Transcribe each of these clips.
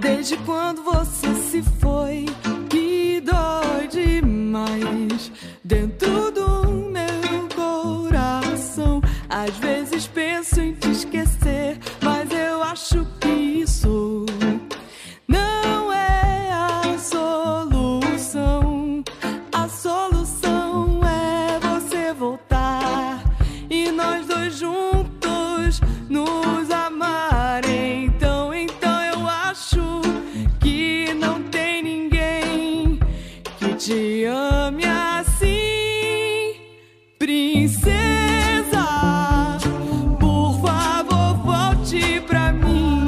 Desde quando você se foi, que dói demais dentro do meu coração. Às vezes penso em te esquecer, mas eu acho que isso não é a solução. A solução é você voltar e nós dois juntos nos amarem. Então eu acho que não tem ninguém que te ame assim, princesa. Por favor, volte pra mim,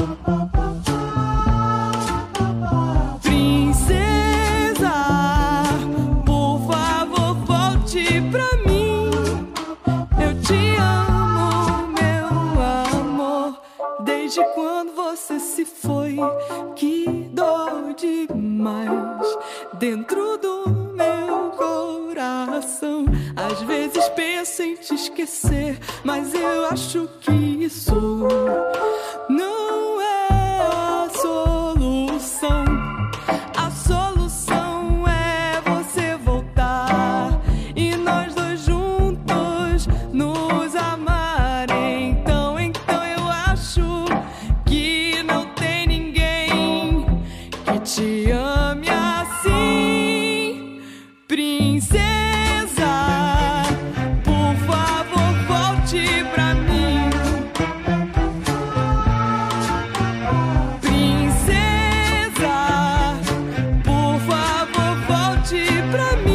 princesa. Por favor, volte pra mim. Eu te amo, meu amor. Desde quando você se foi, que dói demais dentro do meu coração. Às vezes penso em te esquecer, mas eu acho que isso não é a solução. A solução é você voltar e nós dois juntos nos amarem. Então eu acho que não tem ninguém que te ame assim, princesa. Por favor, volte pra mim, princesa. Por favor, volte pra mim.